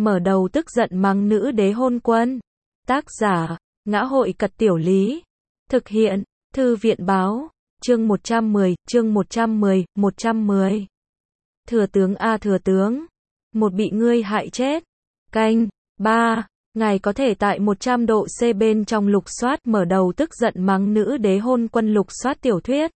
mở đầu tức giận mắng nữ đế hôn quân. Tác giả, Ngã hội Cật Tiểu Lý. Thực hiện, Thư viện Báo. Chương 110, chương 110. Thừa tướng a thừa tướng. Một bị ngươi hại chết. Canh, 3. Ngài có thể tại 100 độ C bên trong lục soát mở đầu tức giận mắng nữ đế hôn quân lục soát tiểu thuyết.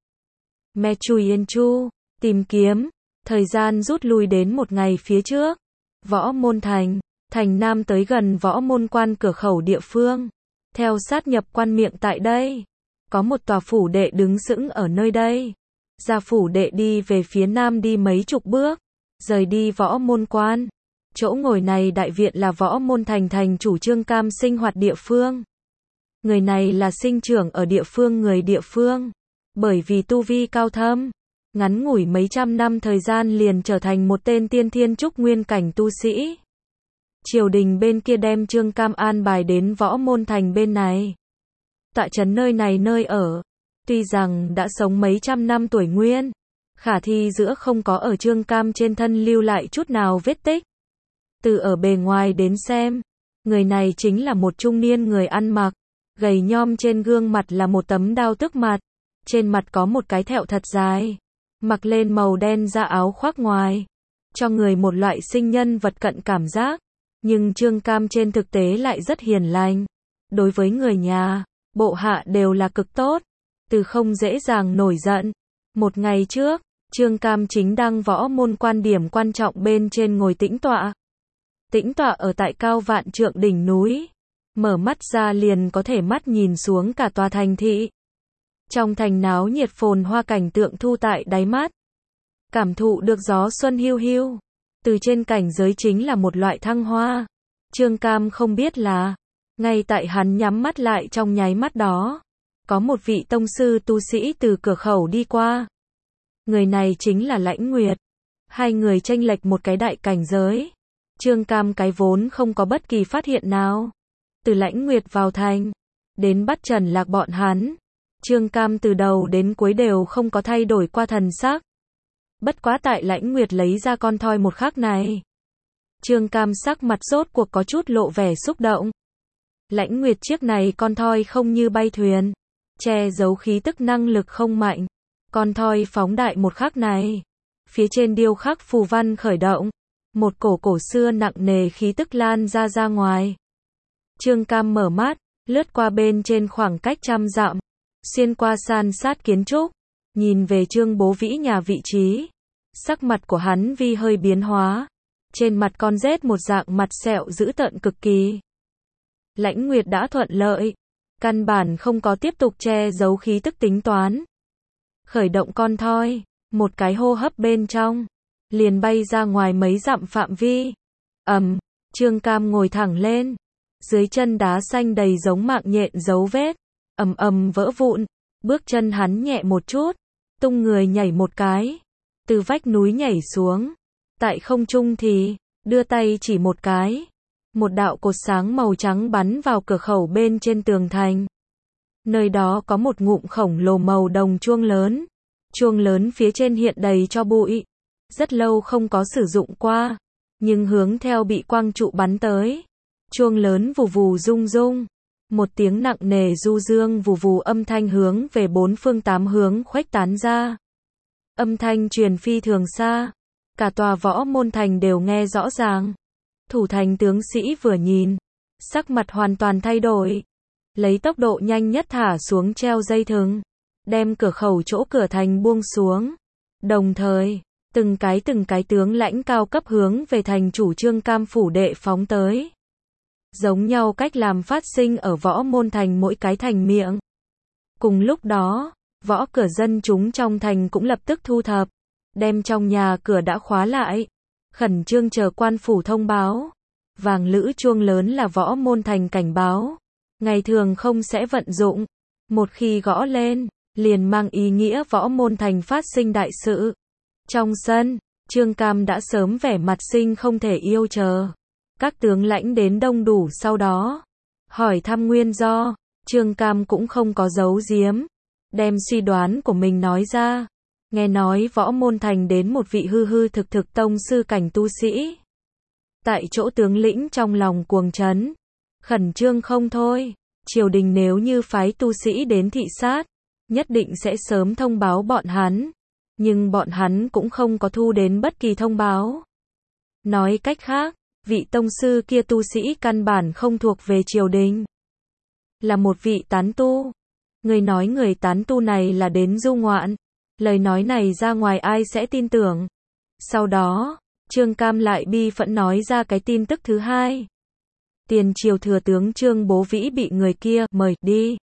Me Chui Yên Chu. Tìm kiếm. Thời gian rút lui đến một ngày phía trước. Võ Môn Thành. Thành Nam tới gần Võ Môn Quan cửa khẩu địa phương. Theo sát nhập quan miệng tại đây. Có một tòa phủ đệ đứng sững ở nơi đây. Ra phủ đệ đi về phía nam đi mấy chục bước. Rời đi Võ Môn Quan. Chỗ ngồi này đại viện là Võ Môn Thành thành chủ Trương Cam sinh hoạt địa phương. Người này là sinh trưởng ở địa phương người địa phương. Bởi vì tu vi cao thâm. Ngắn ngủi mấy trăm năm thời gian liền trở thành một tên tiên thiên trúc nguyên cảnh tu sĩ. Triều đình bên kia đem Trương Cam an bài đến Võ Môn Thành bên này. Tọa trấn nơi này nơi ở. Tuy rằng đã sống mấy trăm năm tuổi nguyên. Khả thi giữa không có ở Trương Cam trên thân lưu lại chút nào vết tích. Từ ở bề ngoài đến xem. Người này chính là một trung niên người ăn mặc. Gầy nhom trên gương mặt là một tấm đao tức mặt. Trên mặt có một cái thẹo thật dài. Mặc lên màu đen da áo khoác ngoài. Cho người một loại sinh nhân vật cận cảm giác. Nhưng Trương Cam trên thực tế lại rất hiền lành. Đối với người nhà, bộ hạ đều là cực tốt. Từ không dễ dàng nổi giận. Một ngày trước, Trương Cam chính đang Võ Môn Quan điểm quan trọng bên trên ngồi tĩnh tọa. Tĩnh tọa ở tại cao vạn trượng đỉnh núi. Mở mắt ra liền có thể mắt nhìn xuống cả tòa thành thị. Trong thành náo nhiệt phồn hoa cảnh tượng thu tại đáy mắt. Cảm thụ được gió xuân hiu hiu. Từ trên cảnh giới chính là một loại thăng hoa. Trương Cam không biết là, ngay tại hắn nhắm mắt lại trong nháy mắt đó, có một vị tông sư tu sĩ từ cửa khẩu đi qua. Người này chính là Lãnh Nguyệt. Hai người chênh lệch một cái đại cảnh giới. Trương Cam cái vốn không có bất kỳ phát hiện nào. Từ Lãnh Nguyệt vào thành, đến bắt Trần Lạc bọn hắn. Trương Cam từ đầu đến cuối đều không có thay đổi qua thần sắc. Bất quá tại Lãnh Nguyệt lấy ra con thoi một khắc này. Trương Cam sắc mặt rốt cuộc có chút lộ vẻ xúc động. Lãnh Nguyệt chiếc này con thoi không như bay thuyền. Che giấu khí tức năng lực không mạnh. Con thoi phóng đại một khắc này. Phía trên điêu khắc phù văn khởi động. Một cổ xưa nặng nề khí tức lan ra ngoài. Trương Cam mở mắt, lướt qua bên trên khoảng cách 100 dặm. Xuyên qua san sát kiến trúc. Nhìn về Trương Bố Vĩ nhà vị trí. Sắc mặt của hắn vi hơi biến hóa. Trên mặt con rết một dạng mặt sẹo dữ tợn cực kỳ. Lãnh Nguyệt đã thuận lợi. Căn bản không có tiếp tục che giấu khí tức tính toán. Khởi động con thoi. Một cái hô hấp bên trong. Liền bay ra ngoài mấy dặm phạm vi. Trương Cam ngồi thẳng lên. Dưới chân đá xanh đầy giống mạng nhện dấu vết. Vỡ vụn. Bước chân hắn nhẹ một chút. Tung người nhảy một cái. Từ vách núi nhảy xuống. Tại không trung thì, đưa tay chỉ một cái. Một đạo cột sáng màu trắng bắn vào cửa khẩu bên trên tường thành. Nơi đó có một ngụm khổng lồ màu đồng chuông lớn. Chuông lớn phía trên hiện đầy cho bụi. Rất lâu không có sử dụng qua. Nhưng hướng theo bị quang trụ bắn tới. Chuông lớn vù vù rung rung. Một tiếng nặng nề du dương vù vù âm thanh hướng về bốn phương tám hướng khuếch tán ra. Âm thanh truyền phi thường xa. Cả tòa Võ Môn Thành đều nghe rõ ràng. Thủ thành tướng sĩ vừa nhìn. Sắc mặt hoàn toàn thay đổi. Lấy tốc độ nhanh nhất thả xuống treo dây thừng. Đem cửa khẩu chỗ cửa thành buông xuống. Đồng thời, từng cái tướng lãnh cao cấp hướng về thành chủ Trương Cam phủ đệ phóng tới. Giống nhau cách làm phát sinh ở Võ Môn Thành mỗi cái thành miệng. Cùng lúc đó, võ cửa dân chúng trong thành cũng lập tức thu thập. Đem trong nhà cửa đã khóa lại. Khẩn trương chờ quan phủ thông báo. Vàng lữ chuông lớn là Võ Môn Thành cảnh báo. Ngày thường không sẽ vận dụng. Một khi gõ lên, liền mang ý nghĩa Võ Môn Thành phát sinh đại sự. Trong sân, Trương Cam đã sớm vẻ mặt sinh không thể yêu chờ. Các tướng lãnh đến đông đủ sau đó. Hỏi thăm nguyên do, Trương Cam cũng không có giấu giếm. Đem suy đoán của mình nói ra. Nghe nói Võ Môn Thành đến một vị hư thực tông sư cảnh tu sĩ. Tại chỗ tướng lĩnh trong lòng cuồng chấn, khẩn trương không thôi. Triều đình nếu như phái tu sĩ đến thị sát, nhất định sẽ sớm thông báo bọn hắn. Nhưng bọn hắn cũng không có thu đến bất kỳ thông báo. Nói cách khác, vị tông sư kia tu sĩ căn bản không thuộc về triều đình. Là một vị tán tu. Người nói người tán tu này là đến du ngoạn. Lời nói này ra ngoài ai sẽ tin tưởng. Sau đó, Trương Cam lại bi phẫn nói ra cái tin tức thứ hai. Tiền triều thừa tướng Trương Bố Vĩ bị người kia mời đi.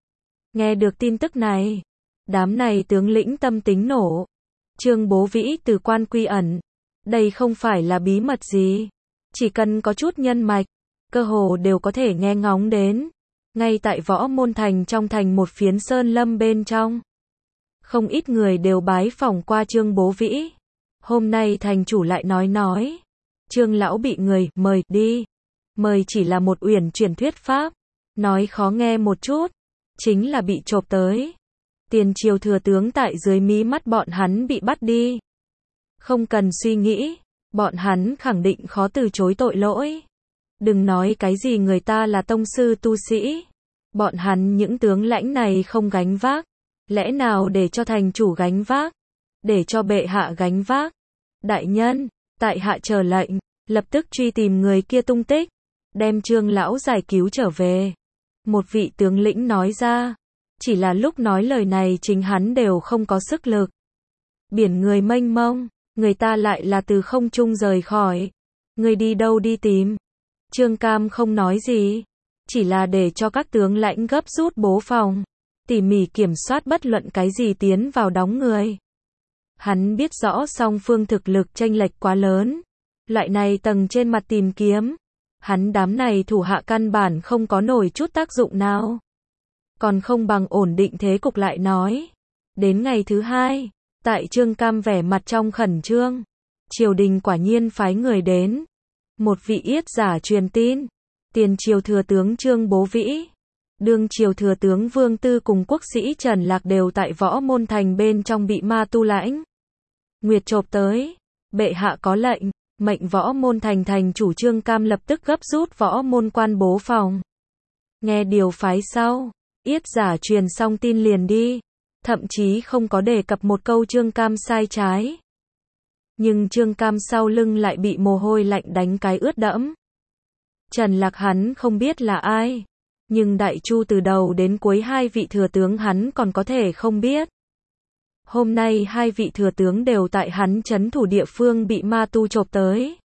Nghe được tin tức này, đám này tướng lĩnh tâm tính nổ. Trương Bố Vĩ từ quan quy ẩn. Đây không phải là bí mật gì. Chỉ cần có chút nhân mạch, cơ hồ đều có thể nghe ngóng đến. Ngay tại Võ Môn Thành trong thành một phiến sơn lâm bên trong. Không ít người đều bái phỏng qua Trương Bố Vĩ. Hôm nay thành chủ lại nói. Trương lão bị người mời đi. Mời chỉ là một uyển chuyển thuyết pháp. Nói khó nghe một chút. Chính là bị chộp tới. Tiền triều thừa tướng tại dưới mí mắt bọn hắn bị bắt đi. Không cần suy nghĩ. Bọn hắn khẳng định khó từ chối tội lỗi. Đừng nói cái gì người ta là tông sư tu sĩ. Bọn hắn những tướng lãnh này không gánh vác. Lẽ nào để cho thành chủ gánh vác? Để cho bệ hạ gánh vác? Đại nhân, tại hạ chờ lệnh, lập tức truy tìm người kia tung tích. Đem Trương lão giải cứu trở về. Một vị tướng lĩnh nói ra. Chỉ là lúc nói lời này chính hắn đều không có sức lực. Biển người mênh mông, người ta lại là từ không trung rời khỏi. Người đi đâu đi tìm? Trương Cam không nói gì. Chỉ là để cho các tướng lãnh gấp rút bố phòng. Tỉ mỉ kiểm soát bất luận cái gì tiến vào đóng người. Hắn biết rõ song phương thực lực chênh lệch quá lớn. Loại này tầng trên mặt tìm kiếm. Hắn đám này thủ hạ căn bản không có nổi chút tác dụng nào. Còn không bằng ổn định thế cục lại nói. Đến ngày thứ hai, tại Trương Cam vẻ mặt trong khẩn trương. Triều đình quả nhiên phái người đến. Một vị yết giả truyền tin. Tiền triều thừa tướng Trương Bố Vĩ. Đương triều thừa tướng Vương Tư cùng quốc sĩ Trần Lạc đều tại Võ Môn Thành bên trong bị ma tu lãnh Nguyệt chộp tới. Bệ hạ có lệnh, mệnh Võ Môn Thành thành chủ Trương Cam lập tức gấp rút Võ Môn quan bố phòng. Nghe điều phái sau, yết giả truyền xong tin liền đi. Thậm chí không có đề cập một câu Trương Cam sai trái. Nhưng Trương Cam sau lưng lại bị mồ hôi lạnh đánh cái ướt đẫm. Trần Lạc hắn không biết là ai. Nhưng Đại Chu từ đầu đến cuối hai vị thừa tướng hắn còn có thể không biết. Hôm nay hai vị thừa tướng đều tại hắn trấn thủ địa phương bị ma tu chộp tới.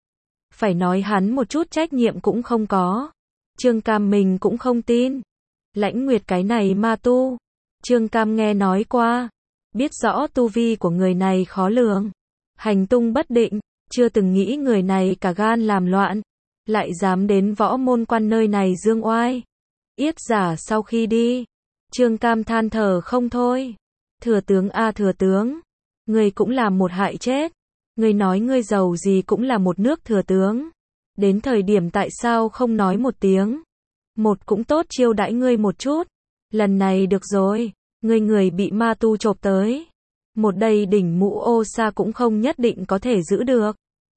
Phải nói hắn một chút trách nhiệm cũng không có. Trương Cam mình cũng không tin. Lãnh Nguyệt cái này ma tu. Trương Cam nghe nói qua. Biết rõ tu vi của người này khó lường. Hành tung bất định. Chưa từng nghĩ người này cả gan làm loạn. Lại dám đến Võ Môn quan nơi này dương oai. Yết giả sau khi đi. Trương Cam than thở không thôi. Thừa tướng a thừa tướng. Người cũng làm một hại chết. Người nói ngươi giàu gì cũng là một nước thừa tướng. Đến thời điểm tại sao không nói một tiếng. Một cũng tốt chiêu đãi ngươi một chút. Lần này được rồi. Người bị ma tu chộp tới. Một đầy đỉnh mũ ô sa cũng không nhất định có thể giữ được.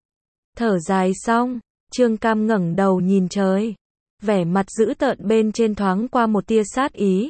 Thở dài xong. Trương Cam ngẩng đầu nhìn trời. Vẻ mặt dữ tợn bên trên thoáng qua một tia sát ý.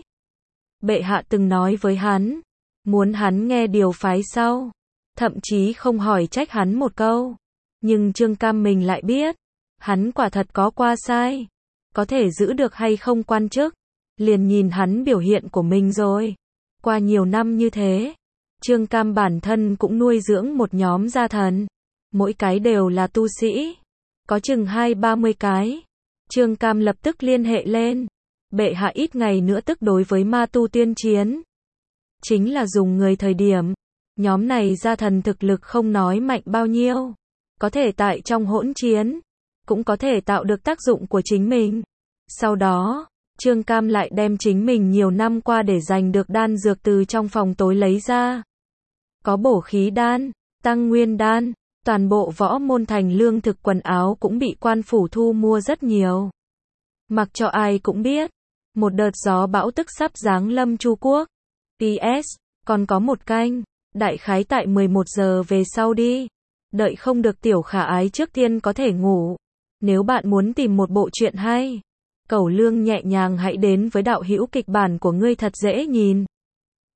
Bệ hạ từng nói với hắn. Muốn hắn nghe điều phái sau. Thậm chí không hỏi trách hắn một câu. Nhưng Trương Cam mình lại biết. Hắn quả thật có qua sai. Có thể giữ được hay không quan chức. Liền nhìn hắn biểu hiện của mình rồi. Qua nhiều năm như thế. Trương Cam bản thân cũng nuôi dưỡng một nhóm gia thần. Mỗi cái đều là tu sĩ. Có chừng 20-30 cái. Trương Cam lập tức liên hệ lên. Bệ hạ ít ngày nữa tức đối với ma tu tuyên chiến. Chính là dùng người thời điểm. Nhóm này gia thần thực lực không nói mạnh bao nhiêu. Có thể tại trong hỗn chiến. Cũng có thể tạo được tác dụng của chính mình. Sau đó, Trương Cam lại đem chính mình nhiều năm qua để giành được đan dược từ trong phòng tối lấy ra. Có bổ khí đan, tăng nguyên đan. Toàn bộ Võ Môn Thành lương thực quần áo cũng bị quan phủ thu mua rất nhiều. Mặc cho ai cũng biết. Một đợt gió bão tức sắp giáng lâm Chu Quốc. PS, còn có một canh. Đại khái tại 11 giờ về sau đi. Đợi không được tiểu khả ái trước tiên có thể ngủ. Nếu bạn muốn tìm một bộ truyện hay, cẩu lương nhẹ nhàng hãy đến với đạo hữu kịch bản của ngươi thật dễ nhìn.